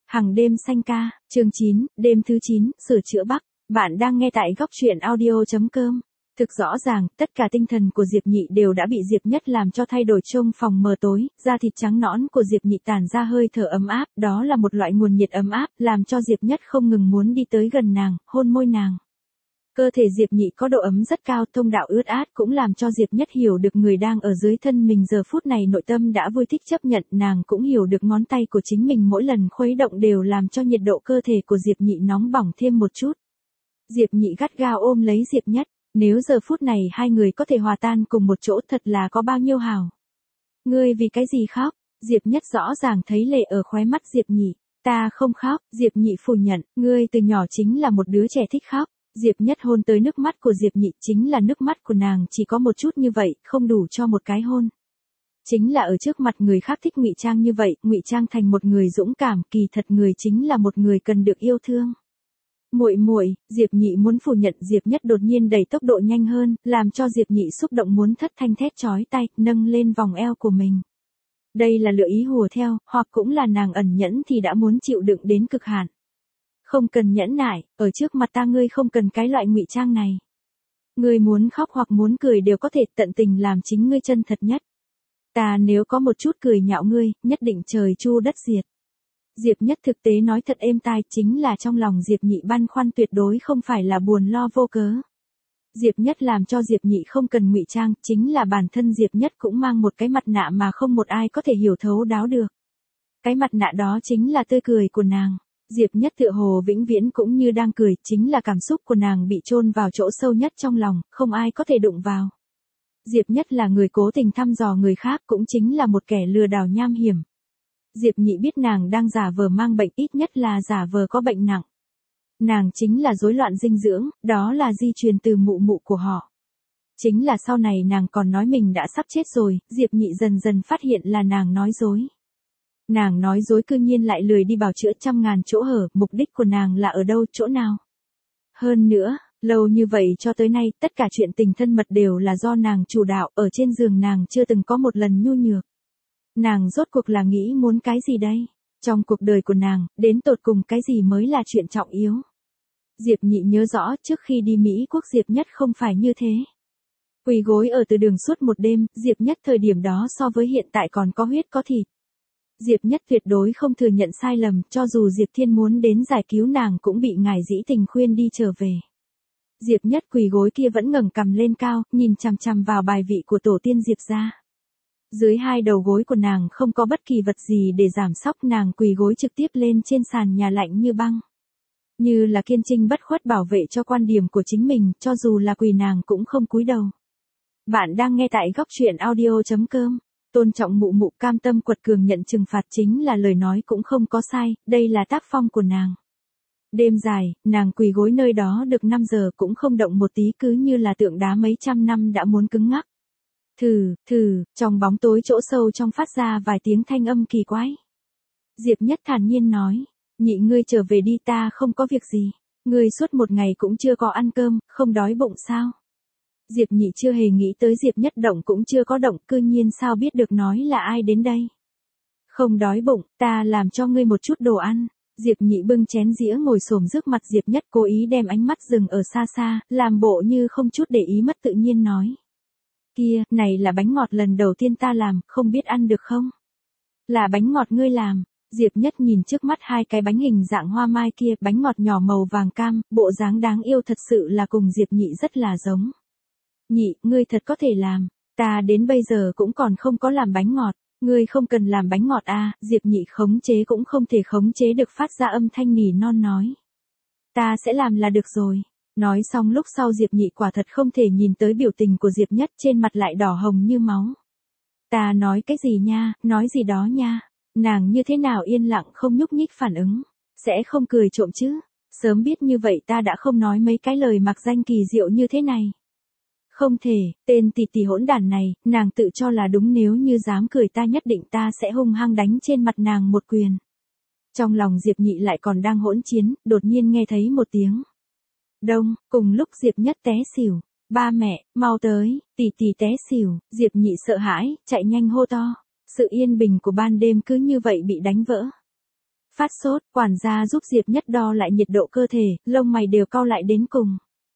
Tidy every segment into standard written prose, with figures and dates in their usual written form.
Hằng đêm xanh ca, chương 9, đêm thứ 9, sửa chữa Bắc. Bạn đang nghe tại góc truyện audio.com. Thực rõ ràng, tất cả tinh thần của Diệp Nhị đều đã bị Diệp Nhất làm cho thay đổi trông phòng mờ tối, da thịt trắng nõn của Diệp Nhị tản ra hơi thở ấm áp, đó là một loại nguồn nhiệt ấm áp, làm cho Diệp Nhất không ngừng muốn đi tới gần nàng, hôn môi nàng. Cơ thể Diệp Nhị có độ ấm rất cao, thông đạo ướt át cũng làm cho Diệp Nhất hiểu được người đang ở dưới thân mình giờ phút này nội tâm đã vui thích chấp nhận, nàng cũng hiểu được ngón tay của chính mình mỗi lần khuấy động đều làm cho nhiệt độ cơ thể của Diệp Nhị nóng bỏng thêm một chút. Diệp Nhị gắt gao ôm lấy Diệp Nhất, nếu giờ phút này hai người có thể hòa tan cùng một chỗ thật là có bao nhiêu hào. Ngươi vì cái gì khóc? Diệp Nhất rõ ràng thấy lệ ở khóe mắt Diệp Nhị. Ta không khóc, Diệp Nhị phủ nhận, ngươi từ nhỏ chính là một đứa trẻ thích khóc. Diệp Nhất hôn tới nước mắt của Diệp Nhị, chính là nước mắt của nàng chỉ có một chút như vậy, không đủ cho một cái hôn. Chính là ở trước mặt người khác thích ngụy trang như vậy, ngụy trang thành một người dũng cảm, kỳ thật người chính là một người cần được yêu thương. Muội muội, Diệp Nhị muốn phủ nhận, Diệp Nhất đột nhiên đẩy tốc độ nhanh hơn, làm cho Diệp Nhị xúc động muốn thất thanh thét chói tai, nâng lên vòng eo của mình. Đây là lựa ý hùa theo, hoặc cũng là nàng ẩn nhẫn thì đã muốn chịu đựng đến cực hạn. Không cần nhẫn nại, ở trước mặt ta ngươi không cần cái loại ngụy trang này. Ngươi muốn khóc hoặc muốn cười đều có thể, tận tình làm chính ngươi chân thật nhất. Ta nếu có một chút cười nhạo ngươi, nhất định trời chu đất diệt. Diệp Nhất thực tế nói thật êm tai, chính là trong lòng Diệp Nhị băn khoăn tuyệt đối không phải là buồn lo vô cớ. Diệp Nhất làm cho Diệp Nhị không cần ngụy trang, chính là bản thân Diệp Nhất cũng mang một cái mặt nạ mà không một ai có thể hiểu thấu đáo được. Cái mặt nạ đó chính là tươi cười của nàng. Diệp Nhất tựa hồ vĩnh viễn cũng như đang cười, chính là cảm xúc của nàng bị chôn vào chỗ sâu nhất trong lòng, không ai có thể đụng vào. Diệp Nhất là người cố tình thăm dò người khác, cũng chính là một kẻ lừa đảo nham hiểm. Diệp Nhị biết nàng đang giả vờ mang bệnh, ít nhất là giả vờ có bệnh nặng. Nàng chính là rối loạn dinh dưỡng, đó là di truyền từ mụ mụ của họ. Chính là sau này nàng còn nói mình đã sắp chết rồi, Diệp Nhị dần dần phát hiện là nàng nói dối. Nàng nói dối cư nhiên lại lười đi bào chữa trăm ngàn chỗ hở, mục đích của nàng là ở đâu, chỗ nào. Hơn nữa, lâu như vậy cho tới nay, tất cả chuyện tình thân mật đều là do nàng chủ đạo, ở trên giường nàng chưa từng có một lần nhu nhược. Nàng rốt cuộc là nghĩ muốn cái gì đây? Trong cuộc đời của nàng, đến tột cùng cái gì mới là chuyện trọng yếu? Diệp Nhị nhớ rõ trước khi đi Mỹ Quốc Diệp Nhất không phải như thế. Quỳ gối ở từ đường suốt một đêm, Diệp Nhất thời điểm đó so với hiện tại còn có huyết có thịt. Diệp Nhất tuyệt đối không thừa nhận sai lầm, cho dù Diệp Thiên muốn đến giải cứu nàng cũng bị ngài dĩ tình khuyên đi trở về. Diệp Nhất quỳ gối kia vẫn ngẩng cằm lên cao, nhìn chằm chằm vào bài vị của tổ tiên Diệp gia. Dưới hai đầu gối của nàng không có bất kỳ vật gì để giảm sóc, nàng quỳ gối trực tiếp lên trên sàn nhà lạnh như băng. Như là kiên trinh bất khuất bảo vệ cho quan điểm của chính mình, cho dù là quỳ nàng cũng không cúi đầu. Bạn đang nghe tại góc truyện audio.com. Tôn trọng mụ mụ, cam tâm quật cường nhận trừng phạt, chính là lời nói cũng không có sai, đây là tác phong của nàng. Đêm dài, nàng quỳ gối nơi đó được 5 giờ cũng không động một tí, cứ như là tượng đá mấy trăm năm đã muốn cứng ngắc. Trong bóng tối chỗ sâu trong phát ra vài tiếng thanh âm kỳ quái. Diệp Nhất thản nhiên nói, Nhị ngươi trở về đi, ta không có việc gì. Ngươi suốt một ngày cũng chưa có ăn cơm, không đói bụng sao? Diệp Nhị chưa hề nghĩ tới Diệp Nhất động cũng chưa có động, cư nhiên sao biết được nói là ai đến đây. Không đói bụng, ta làm cho ngươi một chút đồ ăn. Diệp Nhị bưng chén dĩa ngồi xổm trước mặt Diệp Nhất, cố ý đem ánh mắt dừng ở xa xa, làm bộ như không chút để ý, mất tự nhiên nói. Kia, này là bánh ngọt lần đầu tiên ta làm, không biết ăn được không? Là bánh ngọt ngươi làm. Diệp Nhất nhìn trước mắt hai cái bánh hình dạng hoa mai kia, bánh ngọt nhỏ màu vàng cam, bộ dáng đáng yêu thật sự là cùng Diệp Nhị rất là giống. Nhị, ngươi thật có thể làm, ta đến bây giờ cũng còn không có làm bánh ngọt, ngươi không cần làm bánh ngọt à? Diệp Nhị khống chế cũng không thể khống chế được phát ra âm thanh nỉ non nói. Ta sẽ làm là được rồi. Nói xong lúc sau Diệp Nhị quả thật không thể nhìn tới biểu tình của Diệp Nhất, trên mặt lại đỏ hồng như máu. Ta nói cái gì nha, nói gì đó nha. Nàng như thế nào yên lặng không nhúc nhích phản ứng, sẽ không cười trộm chứ. Sớm biết như vậy ta đã không nói mấy cái lời mặc danh kỳ diệu như thế này. Không thể, tên tỷ tỷ hỗn đản này, nàng tự cho là đúng, nếu như dám cười ta nhất định ta sẽ hung hăng đánh trên mặt nàng một quyền. Trong lòng Diệp Nhị lại còn đang hỗn chiến, đột nhiên nghe thấy một tiếng đông, cùng lúc Diệp Nhất té xỉu. Ba mẹ, mau tới, tỷ tỷ té xỉu. Diệp Nhị sợ hãi, chạy nhanh hô to. Sự yên bình của ban đêm cứ như vậy bị đánh vỡ. Phát sốt, quản gia giúp Diệp Nhất đo lại nhiệt độ cơ thể, lông mày đều cau lại đến cùng.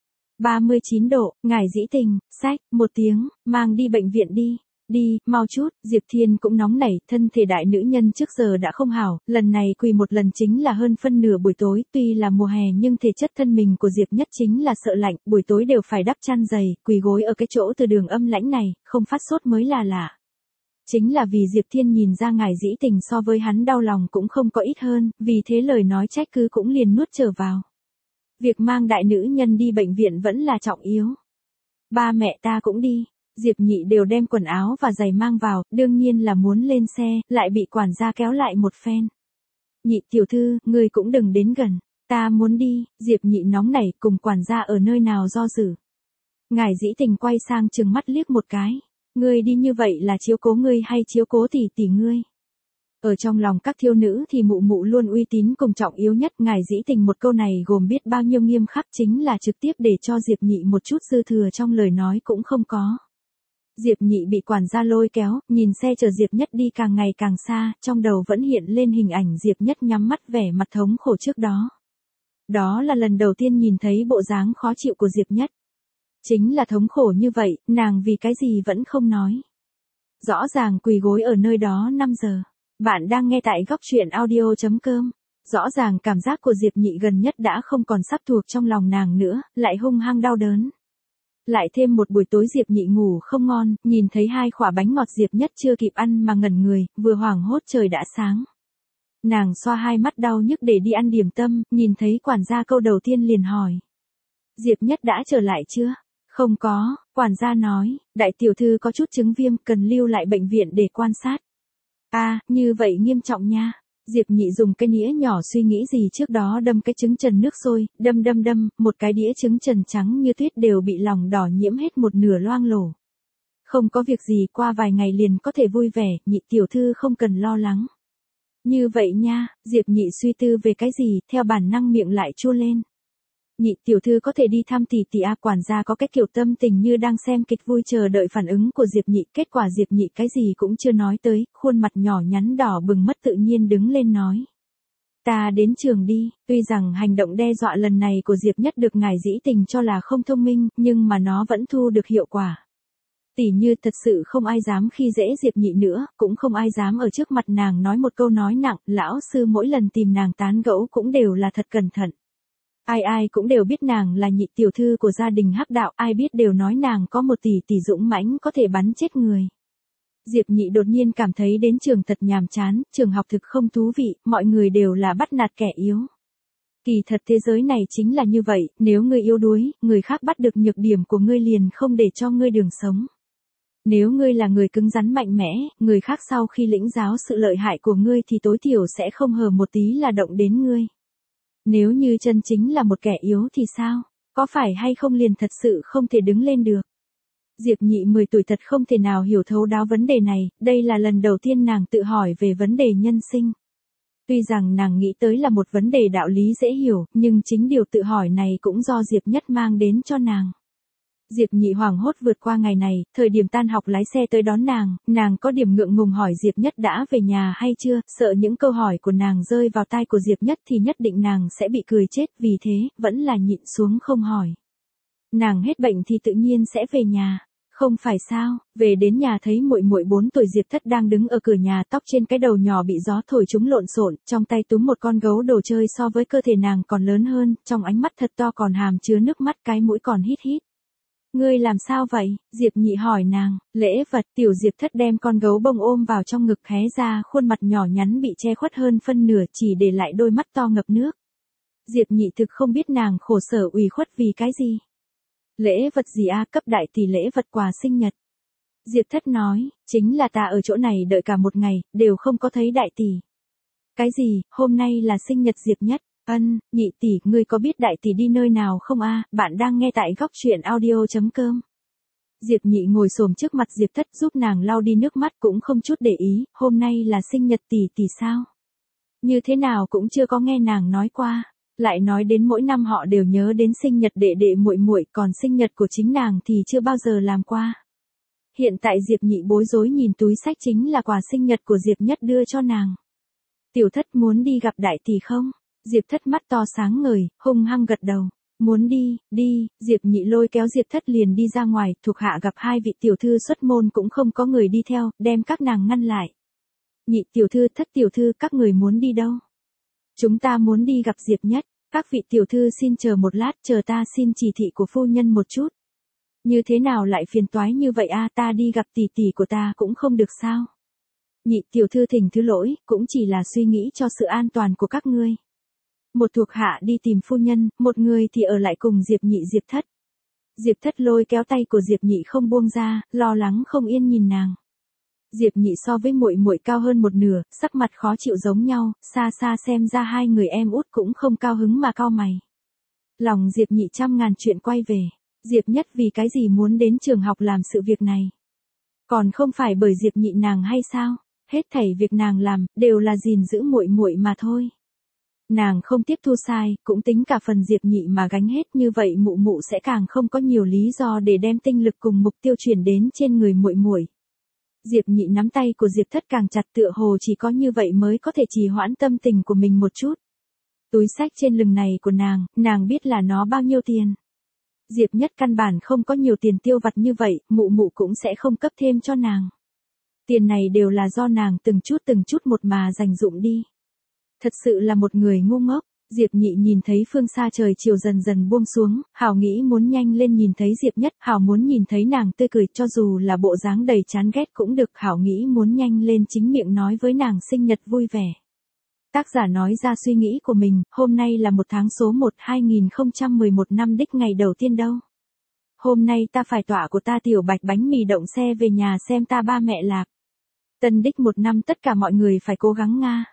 39 độ, ngài dĩ tình, xách, một tiếng, mang đi bệnh viện đi. Đi, mau chút, Diệp Thiên cũng nóng nảy, thân thể đại nữ nhân trước giờ đã không hảo, lần này quỳ một lần chính là hơn phân nửa buổi tối, tuy là mùa hè nhưng thể chất thân mình của Diệp Nhất chính là sợ lạnh, buổi tối đều phải đắp chăn dày, quỳ gối ở cái chỗ từ đường âm lãnh này, không phát sốt mới là lạ. Chính là vì Diệp Thiên nhìn ra ngài dĩ tình so với hắn đau lòng cũng không có ít hơn, vì thế lời nói trách cứ cũng liền nuốt trở vào. Việc mang đại nữ nhân đi bệnh viện vẫn là trọng yếu. Ba mẹ ta cũng đi. Diệp Nhị đều đem quần áo và giày mang vào, đương nhiên là muốn lên xe, lại bị quản gia kéo lại một phen. Nhị tiểu thư, ngươi cũng đừng đến gần, ta muốn đi, Diệp Nhị nóng nảy cùng quản gia ở nơi nào do dự. Ngài dĩ tình quay sang trừng mắt liếc một cái, ngươi đi như vậy là chiếu cố ngươi hay chiếu cố tỷ tỷ ngươi? Ở trong lòng các thiếu nữ thì mụ mụ luôn uy tín cùng trọng yếu nhất, ngài dĩ tình một câu này gồm biết bao nhiêu nghiêm khắc chính là trực tiếp để cho Diệp Nhị một chút dư thừa trong lời nói cũng không có. Diệp Nhị bị quản gia lôi kéo, nhìn xe chở Diệp Nhất đi càng ngày càng xa, trong đầu vẫn hiện lên hình ảnh Diệp Nhất nhắm mắt vẻ mặt thống khổ trước đó. Đó là lần đầu tiên nhìn thấy bộ dáng khó chịu của Diệp Nhất. Chính là thống khổ như vậy, nàng vì cái gì vẫn không nói. Rõ ràng quỳ gối ở nơi đó 5 giờ. Bạn đang nghe tại góc truyện audio.com. Rõ ràng cảm giác của Diệp Nhị gần nhất đã không còn sắp thuộc trong lòng nàng nữa, lại hung hăng đau đớn. Lại thêm một buổi tối Diệp Nhị ngủ không ngon, nhìn thấy 2 khỏa bánh ngọt Diệp Nhất chưa kịp ăn mà ngẩn người, vừa hoảng hốt trời đã sáng. Nàng xoa 2 mắt đau nhức để đi ăn điểm tâm, nhìn thấy quản gia câu đầu tiên liền hỏi. Diệp Nhất đã trở lại chưa? Không có, quản gia nói, đại tiểu thư có chút chứng viêm, cần lưu lại bệnh viện để quan sát. Như vậy nghiêm trọng nha. Diệp Nhị dùng cái nĩa nhỏ suy nghĩ gì trước đó đâm cái trứng trần nước sôi, đâm, một cái đĩa trứng trần trắng như tuyết đều bị lòng đỏ nhiễm hết một nửa loang lổ. Không có việc gì, qua vài ngày liền có thể vui vẻ, Nhị tiểu thư không cần lo lắng. Như vậy nha, Diệp Nhị suy tư về cái gì, theo bản năng miệng lại chua lên. Nhị tiểu thư có thể đi thăm tỷ tỷ quản gia có cái kiểu tâm tình như đang xem kịch vui chờ đợi phản ứng của Diệp Nhị, kết quả Diệp Nhị cái gì cũng chưa nói tới, khuôn mặt nhỏ nhắn đỏ bừng mất tự nhiên đứng lên nói. Ta đến trường đi, tuy rằng hành động đe dọa lần này của Diệp Nhất được ngài dĩ tình cho là không thông minh, nhưng mà nó vẫn thu được hiệu quả. Tỉ như thật sự không ai dám khi dễ Diệp Nhị nữa, cũng không ai dám ở trước mặt nàng nói một câu nói nặng, lão sư mỗi lần tìm nàng tán gẫu cũng đều là thật cẩn thận. Ai cũng đều biết nàng là nhị tiểu thư của gia đình Hắc đạo, ai biết đều nói nàng có một tỷ tỷ dũng mãnh có thể bắn chết người. Diệp Nhị đột nhiên cảm thấy đến trường thật nhàm chán, trường học thực không thú vị, mọi người đều là bắt nạt kẻ yếu. Kỳ thật thế giới này chính là như vậy, nếu ngươi yếu đuối, người khác bắt được nhược điểm của ngươi liền không để cho ngươi đường sống. Nếu ngươi là người cứng rắn mạnh mẽ, người khác sau khi lĩnh giáo sự lợi hại của ngươi thì tối thiểu sẽ không hờ một tí là động đến ngươi. Nếu như chân chính là một kẻ yếu thì sao? Có phải hay không liền thật sự không thể đứng lên được? Diệp Nhị 10 tuổi thật không thể nào hiểu thấu đáo vấn đề này, đây là lần đầu tiên nàng tự hỏi về vấn đề nhân sinh. Tuy rằng nàng nghĩ tới là một vấn đề đạo lý dễ hiểu, nhưng chính điều tự hỏi này cũng do Diệp Nhất mang đến cho nàng. Diệp Nhị hoảng hốt vượt qua ngày này, thời điểm tan học lái xe tới đón nàng có điểm ngượng ngùng hỏi Diệp Nhất đã về nhà hay chưa, sợ những câu hỏi của nàng rơi vào tai của Diệp Nhất thì nhất định nàng sẽ bị cười chết, vì thế, vẫn là nhịn xuống không hỏi. Nàng hết bệnh thì tự nhiên sẽ về nhà. Không phải sao, về đến nhà thấy muội muội 4 tuổi Diệp Thất đang đứng ở cửa nhà, tóc trên cái đầu nhỏ bị gió thổi chúng lộn xộn, trong tay túm một con gấu đồ chơi so với cơ thể nàng còn lớn hơn, trong ánh mắt thật to còn hàm chứa nước mắt, cái mũi còn hít hít. Ngươi làm sao vậy? Diệp Nhị hỏi nàng, lễ vật. Tiểu Diệp Thất đem con gấu bông ôm vào trong ngực, hé ra khuôn mặt nhỏ nhắn bị che khuất hơn phân nửa, chỉ để lại đôi mắt to ngập nước. Diệp Nhị thực không biết nàng khổ sở ủy khuất vì cái gì. Lễ vật gì cấp đại tỷ lễ vật quà sinh nhật. Diệp Thất nói, chính là ta ở chỗ này đợi cả một ngày, đều không có thấy đại tỷ. Cái gì, hôm nay là sinh nhật Diệp Nhất. Nhị tỷ, ngươi có biết đại tỷ đi nơi nào không Bạn đang nghe tại góc truyện audio.com. Diệp Nhị ngồi xổm trước mặt Diệp Thất giúp nàng lau đi nước mắt cũng không chút để ý, hôm nay là sinh nhật tỷ tỷ sao? Như thế nào cũng chưa có nghe nàng nói qua, lại nói đến mỗi năm họ đều nhớ đến sinh nhật đệ đệ muội muội, còn sinh nhật của chính nàng thì chưa bao giờ làm qua. Hiện tại Diệp Nhị bối rối nhìn túi sách chính là quà sinh nhật của Diệp Nhất đưa cho nàng. Tiểu Thất muốn đi gặp đại tỷ không? Diệp Thất mắt to sáng ngời, hung hăng gật đầu. Muốn đi, đi, Diệp Nhị lôi kéo Diệp Thất liền đi ra ngoài, thuộc hạ gặp hai vị tiểu thư xuất môn cũng không có người đi theo, đem các nàng ngăn lại. Nhị tiểu thư, Thất tiểu thư, các người muốn đi đâu? Chúng ta muốn đi gặp Diệp Nhất, các vị tiểu thư xin chờ một lát, chờ ta xin chỉ thị của phu nhân một chút. Như thế nào lại phiền toái như vậy a, ta đi gặp tỷ tỷ của ta cũng không được sao? Nhị tiểu thư thỉnh thứ lỗi, cũng chỉ là suy nghĩ cho sự an toàn của các ngươi. Một thuộc hạ đi tìm phu nhân, một người thì ở lại cùng Diệp Nhị Diệp Thất. Diệp Thất lôi kéo tay của Diệp Nhị không buông ra, lo lắng không yên nhìn nàng. Diệp Nhị so với muội muội cao hơn một nửa, sắc mặt khó chịu giống nhau, xa xa xem ra hai người em út cũng không cao hứng mà cau mày. Lòng Diệp Nhị trăm ngàn chuyện quay về, Diệp Nhất vì cái gì muốn đến trường học làm sự việc này? Còn không phải bởi Diệp Nhị nàng hay sao? Hết thảy việc nàng làm đều là gìn giữ muội muội mà thôi. Nàng không tiếp thu sai, cũng tính cả phần Diệp Nhị mà gánh hết, như vậy mụ mụ sẽ càng không có nhiều lý do để đem tinh lực cùng mục tiêu chuyển đến trên người muội muội. Diệp Nhị nắm tay của Diệp Thất càng chặt, tựa hồ chỉ có như vậy mới có thể trì hoãn tâm tình của mình một chút. Túi xách trên lưng này của nàng biết là nó bao nhiêu tiền. Diệp Nhất căn bản không có nhiều tiền tiêu vặt như vậy, mụ mụ cũng sẽ không cấp thêm cho nàng. Tiền này đều là do nàng từng chút một mà dành dụm đi. Thật sự là một người ngu ngốc. Diệp Nhị nhìn thấy phương xa trời chiều dần dần buông xuống, hảo nghĩ muốn nhanh lên nhìn thấy Diệp Nhất, hảo muốn nhìn thấy nàng tươi cười, cho dù là bộ dáng đầy chán ghét cũng được, hảo nghĩ muốn nhanh lên chính miệng nói với nàng sinh nhật vui vẻ. Tác giả nói ra suy nghĩ của mình, hôm nay là 1 tháng số 1 2011 năm đích ngày đầu tiên đâu. Hôm nay ta phải tọa của ta tiểu Bạch bánh mì động xe về nhà xem ta ba mẹ lạp. Tân đích 1 năm tất cả mọi người phải cố gắng nga.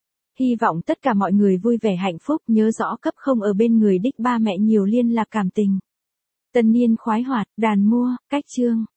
Hy vọng tất cả mọi người vui vẻ hạnh phúc, nhớ rõ cấp không ở bên người đích ba mẹ nhiều liên lạc cảm tình. Tân niên khoái hoạt, đàn mua, cách chương.